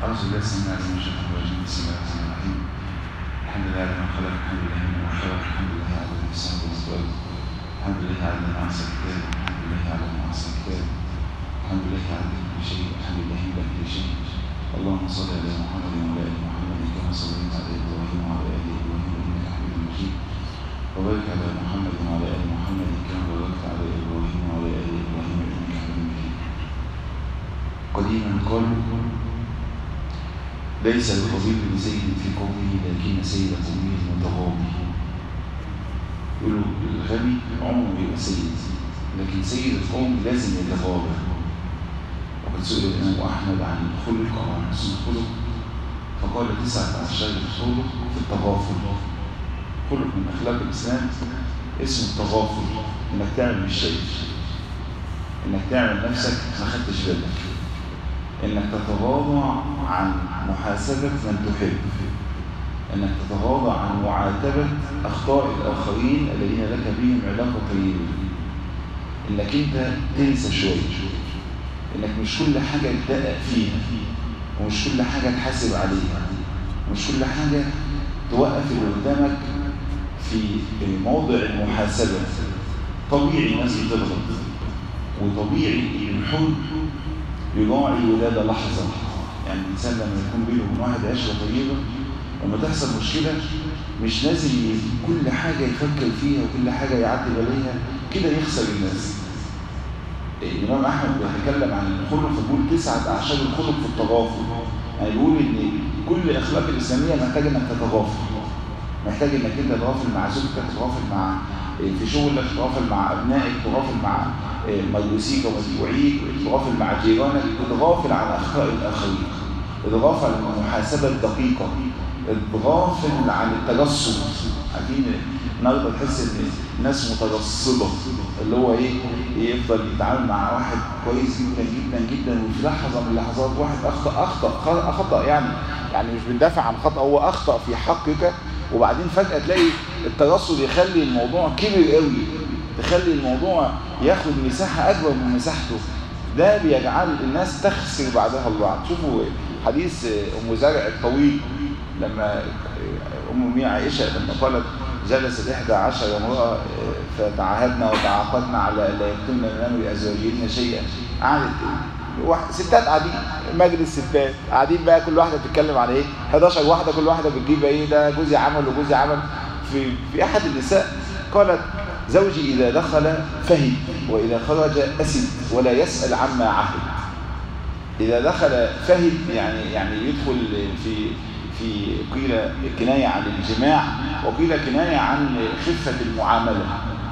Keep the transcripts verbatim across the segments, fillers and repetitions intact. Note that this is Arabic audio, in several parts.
أعوذ بالله السميع العليم من الشيطان الرجيم. بسم الله الرحمن الرحيم. الحمد لله على ما خلق، الحمد لله مما خلق، الحمد لله على ما سبق وسبق، الحمد لله على ما أحسن كتاب، الحمد لله على ما أحسن كتاب، الحمد لله على كل شيء، الحمد لله على كل شيء. اللهم صل على محمد وعلى آل محمد كما صليت على إبراهيم وعلى آل إبراهيم إنك حميد مجيد. وبارك على محمد وعلى آل محمد كما باركت على إبراهيم وعلى آل إبراهيم إنك حميد مجيد. قديما قالوا ليس الخبير بسيد في قومه لكن سيد قومه المتغابي. يقولوا الغبي عمره يبقى سيد، لكن سيد القوم لازم يتغابى. وقد سئل الإمام أحمد عن الخلق أو عن حسن الخلق فقال تسعة أعشار الخلق في التغافل. خلق من أخلاق الإسلام اسمه التغافل، إنك تعمل مش شايف، إنك تعمل نفسك ما خدتش بالك، إنك تتغاضى عن محاسبة من تحب، إنك تتغاضى عن معاتبة أخطاء الآخرين الذين لك بهم علاقة طيبة، إنك أنت تنسى شوية، إنك مش كل حاجة تدقق فيها، ومش كل حاجة تحاسب عليها، ومش كل حاجة توقف اللي قدامك في موضع المحاسبة. طبيعي الناس بتغلط، وطبيعي الحب يراعي ولادة لحظة. يعني الإنسان لما يكون بينه وبين واحد عشرة طيبة، لما تحصل مشكلة مش لازم كل حاجة يفكر فيها وكل حاجة يعدل عليها كده يخسر الناس. الإمام أحمد بيتكلم عن الخلق فبيقول تسعة أعشار الخلق في التغافل. يعني بيقول إن كل الأخلاق الإسلامية محتاج إنك تتغافل، محتاج إنك أنت تتغافل مع زوجتك، تتغافل مع في شغلك، تتغافل مع أبنائك، تتغافل مع مدرسيك ومتبوعيك، تتغافل مع جيرانك، تتغافل عن أخطاء الآخرين، تتغافل عن المحاسبة الدقيقة، تتغافل عن التجسد. عارفين النهارده تحس ان الناس مترصده، اللي هو ايه يفضل يتعامل مع واحد كويس جدا جدا جدا، وفي لحظه من اللحظات واحد اخطا اخطا اخطا يعني يعني مش بندافع عن خطا، هو اخطا في حقك، وبعدين فجاه تلاقي الترصد يخلي الموضوع كبر قوي، تخلي الموضوع ياخد مساحه اكبر من مساحته. ده بيجعل الناس تخسر بعدها البعض. شوفوا حديث ام زرع الطويل لما ام مؤمنين عائشه لما قالت جلست إحدى عشر امرأة فتعاهدنا وتعاقدنا على لا يكتمن من أمر أزواجهن شيئا. قعدت ستات قاعدين، مجلس ستات قاعدين بقى، كل واحدة بتتكلم على إيه؟ حداشر واحدة، كل واحدة بتجيب إيه؟ ده جوزي عمل وجوزي عمل. في في أحد النساء قالت زوجي إذا دخل فهم وإذا خرج أسد ولا يسأل عما عهد. إذا دخل فهم يعني يعني يدخل في في قيل كناية عن الجماع، وقيل كناية عن خفة المعاملة.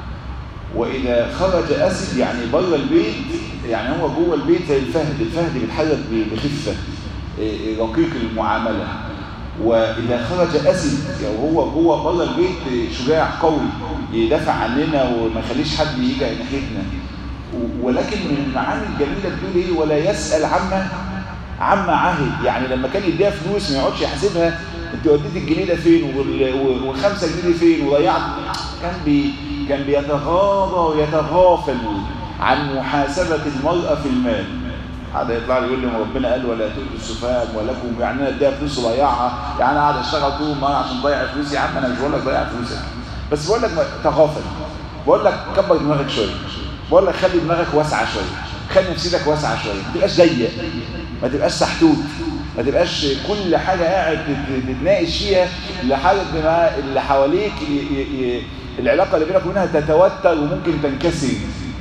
وإذا خرج أسد يعني بره البيت، يعني هو جوه البيت زي الفهد، الفهد بيتحرك بخفة رقيق المعاملة. وإذا خرج أسد يعني هو جوه بره البيت شجاع قوي يدافع عننا وما يخليش حد يجي ناحيتنا. ولكن من المعاني الجميلة بتقول إيه؟ ولا يسأل عما عما عهد. يعني لما كان يديها فلوس ما يقعدش يحاسبها انت وديت الجنيه ده فين والخمسه جنيه فين وضيعت. كان بي كان بيتغاضى ويتغافل عن محاسبه المراه في المال. هذا يطلع لي يقول لي ربنا قال ولا تؤتوا السفهاء اموالكم، يعني انا اديها فلوس وضيعها، يعني انا قاعد اشتغل طول النهار عشان اضيع فلوسي. يا عم انا مش بقول لك ضيع فلوسك، بس بقول لك تغافل، بقول لك كبر دماغك شويه، بقول لك خلي دماغك واسعه شويه، خلي نفسيتك واسعه شويه، ما تبقاش ضيق، ما تبقاش سحتوت، ما تبقاش كل حاجه قاعد تتناقش فيها لحد ما اللي حواليك العلاقه اللي بينك وبينها تتوتر وممكن تنكسر.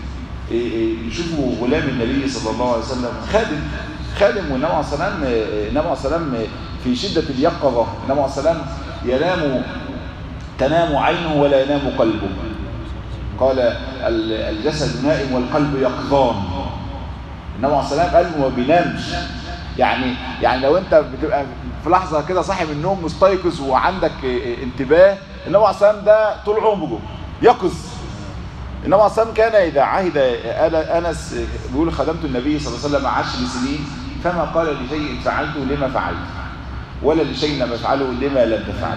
يشوفوا غلام النبي صلى الله عليه وسلم خادم خادم والنبي عليه الصلاه والسلام النبي عليه الصلاه والسلام في شده اليقظه، النبي عليه الصلاه والسلام ينام تنام عينه ولا ينام قلبه. قال الجسد نائم والقلب يقظان. النبي عليه الصلاه والسلام قلبه ما بينامش. يعني يعني لو انت بتبقى في لحظه كده صاحي من النوم مستيقظ وعندك انتباه، النبي عليه الصلاه والسلام ده طول عمره يقظ. النبي عليه الصلاه والسلام كان اذا عهد انس بيقول خدمت النبي صلى الله عليه وسلم عشر سنين فما قال لشيء فعلته لما فعلت ولا لشيء لم افعله لما لم تفعل.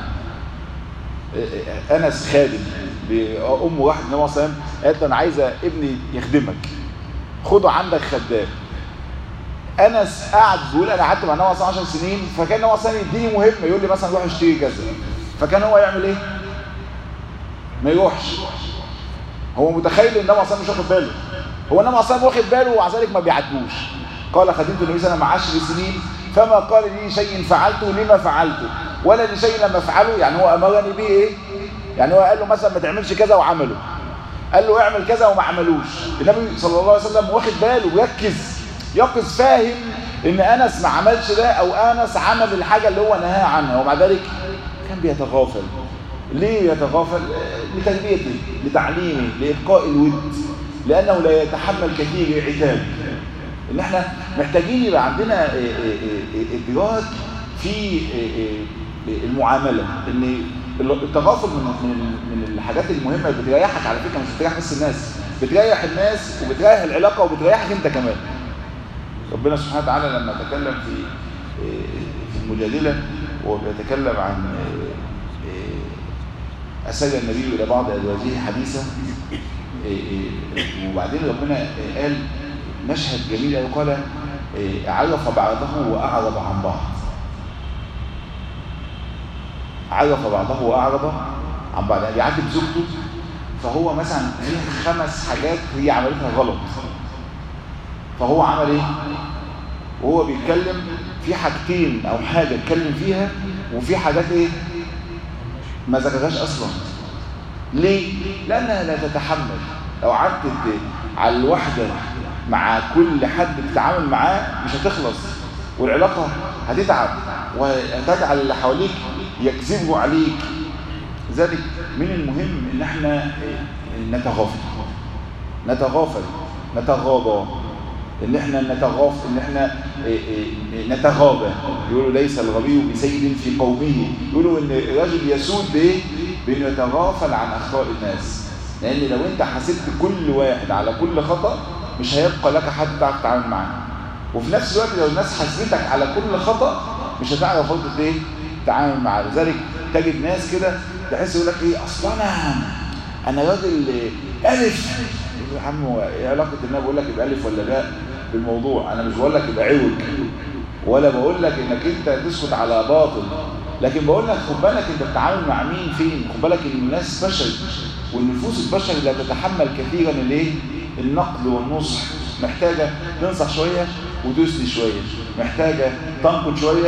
انس خادم، امه واحد النبي عليه الصلاه والسلام قالت له انا عايزه ابني يخدمك، خده عندك خدام. انس قعد بيقول انا قعدت مع النبي صلى الله عليه وسلم عشر سنين، فكان هو اصلا يديني مهمه، يقول لي مثلا روح اشتري كذا، فكان هو يعمل ايه؟ ما يروحش. هو متخيل ان النبي صلى الله عليه وسلم مش واخد باله، هو النبي صلى الله عليه وسلم واخد باله ومع ذلك ما بيعدوش. قال خدمت النبي صلى الله عليه وسلم عشر سنين فما قال لي شيء فعلته لما فعلته ولا لشيء لم افعله، يعني هو امرني بيه ايه؟ يعني هو قال له مثلا ما تعملش كذا وعمله، قال له اعمل كذا وما عملوش. النبي صلى الله عليه وسلم واخد باله ويركز يقظ فاهم ان انس ما عملش ده او انس عمل الحاجه اللي هو نهى عنها، ومع ذلك كان بيتغافل. ليه يتغافل؟ لتربيته، لتعليمه، لابقاء الود، لانه لا يتحمل كثير العتاب. ان احنا محتاجين يبقى عندنا ادراك في المعامله، ان التغافل من من الحاجات المهمه اللي بتريحك على فكره، مش بتريح بس الناس، بتريح الناس وبتريح العلاقه وبتريحك انت كمان. ربنا سبحانه وتعالى لما تكلم في في المجادله وبيتكلم عن أسر النبي إلى بعض أزواجه حديثا، وبعدين ربنا قال مشهد جميل قوي، قال عرف بعضه وأعرض عن بعض. عرف بعضه وأعرض عن بعض، يعني بيعاتب زوجته، فهو مثلا فيها خمس حاجات هي عملتها غلط، فهو عمل ايه؟ وهو بيتكلم في حاجتين او حاجه اتكلم فيها، وفي حاجات ايه؟ ما ذكرهاش اصلا. ليه؟ لانها لا تتحمل. لو قعدت على الوحده مع كل حد بتتعامل معاه مش هتخلص، والعلاقه هتتعب وهتجعل اللي حواليك يكذبوا عليك. لذلك من المهم ان احنا نتغافل نتغافل نتغاضى، ان احنا نتغافل، ان احنا نتغابى. يقولوا ليس الغبي بسيد في قومه، يقولوا ان الرجل يسود بايه؟ بانه يتغافل عن اخطاء الناس. لان لو انت حسبت كل واحد على كل خطأ مش هيبقى لك حد تعرف تتعامل معاه، وفي نفس الوقت لو الناس حسبتك على كل خطأ مش هتعرف برضه ايه؟ تتعامل معاه. لذلك تجد ناس كده تحس يقول لك ايه؟ اصلا انا انا راجل الف. يا عم ايه علاقه ان انا بقول لك يبقى الف ولا لا بالموضوع؟ انا مش بقول لك يبقى عوج، ولا بقول لك انك انت تسكت على باطل، لكن بقول لك خد بالك انت بتتعامل مع مين فين. خد بالك ان الناس بشر، والنفوس البشر لا تتحمل كثيرا الايه؟ النقد والنصح. محتاجه تنصح شويه وتسلي شويه، محتاجه تنقد شويه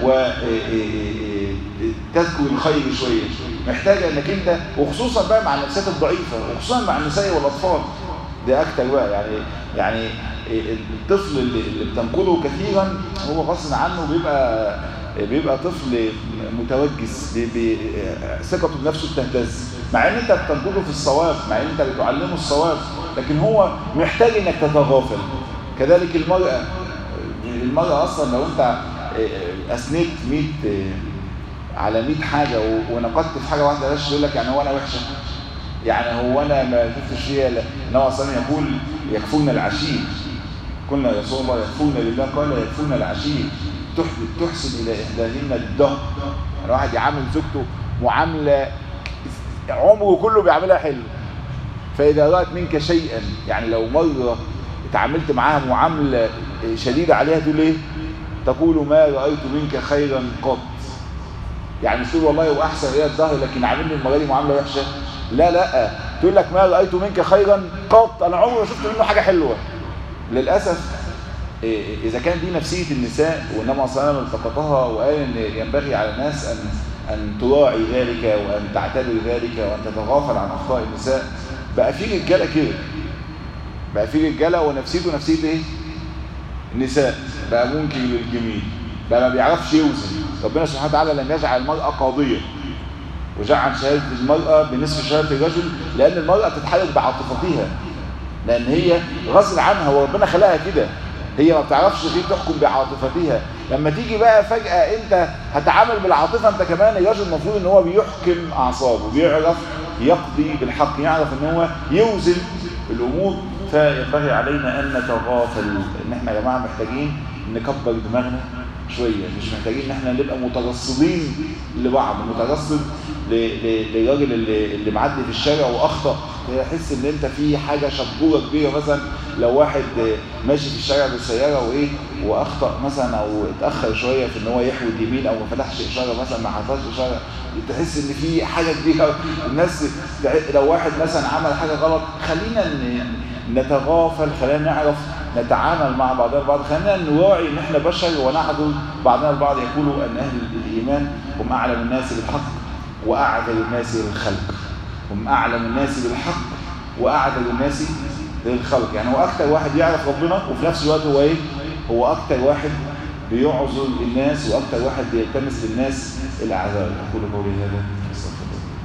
وتذكر الخير شويه، محتاجه انك انت، وخصوصا بقى مع النفسيات الضعيفه، وخصوصا مع النساء والاطفال ده اكتر بقى. يعني يعني الطفل اللي, اللي بتنقده كثيرا هو غصب عنه بيبقى بيبقى طفل متوجس، ثقته بنفسه بتهتز، مع ان انت بتنقده في الصواب، مع ان انت بتعلمه الصواب، لكن هو محتاج انك تتغافل. كذلك المرأة المرأة اصلا لو انت اثنيت مية على مية حاجة ونقدت في حاجة واحدة لاش يقول لك يعني هو انا وحشة؟ يعني هو انا ما شفتش فيها؟ النبي صلى يقول يكفون العشير. قلنا يا رسول الله يكفون لله؟ قال يكفون العشير. تحسن الى احداهن الدهر. يعني واحد يعامل زوجته معاملة عمره كله بيعملها حلو، فاذا رأت منك شيئا، يعني لو مرة اتعاملت معاها معاملة شديدة عليها تقول ايه؟ تقول ما رأيت منك خيرا قط. يعني مش تقول والله هو احسن الى الدهر لكن عاملني المرة دي معاملة وحشة، لا لا، تقول لك ما رأيت منك خيرا قط، انا عمري ما شفت منه حاجة حلوة. للأسف إذا كان دي نفسية النساء، والنبي صلى الله عليه وسلم التقطها وقال إن ينبغي على الناس أن أن تراعي ذلك وأن تعتبر ذلك وأن تتغافل عن أخطاء النساء، بقى في رجالة كده، بقى في رجالة ونفسيته نفسية إيه؟ النساء، بقى منكر للجميل، بقى ما بيعرفش يوزن. ربنا سبحانه وتعالى لم يجعل المرأة قاضية، وجعل شهادة المرأة بنصف شهادة الرجل، لأن المرأة تتحرك بعاطفتها، لأن هي غصب عنها وربنا خلقها كده، هي ما بتعرفش غير تحكم بعاطفتها. لما تيجي بقى فجأة انت هتعامل بالعاطفة انت كمان، الرجل المفروض ان هو بيحكم اعصابه، بيعرف يقضي بالحق، يعرف ان هو يوزن الامور. فينبغي علينا ان نتغافل، ان احنا يا جماعة محتاجين نكبر دماغنا شويه، مش محتاجين ان احنا نبقى مترصدين لبعض، مترصد للراجل اللي اللي معدي في الشارع واخطا، تحس ان انت في حاجه شبوره كبيره. مثلا لو واحد ماشي في الشارع بالسياره وايه واخطا مثلا او اتاخر شويه في ان هو يحود يمين او ما فتحش اشاره مثلا، ما حطاش اشاره، تحس ان في حاجه كبيره. الناس لو واحد مثلا عمل حاجه غلط، خلينا نتغافل، خلينا نعرف نتعامل مع بعضنا البعض، خلينا نراعي ان احنا بشر ونعذر بعضنا البعض. يقولوا ان اهل الايمان هم اعلم الناس بالحق واعذر الناس للخلق، هم اعلم الناس بالحق واعذر الناس للخلق. يعني هو اكتر واحد يعرف ربنا، وفي نفس الوقت هو ايه؟ هو اكتر واحد بيعذر الناس، واكتر واحد بيلتمس للناس الاعذار. اقول قولي هذا.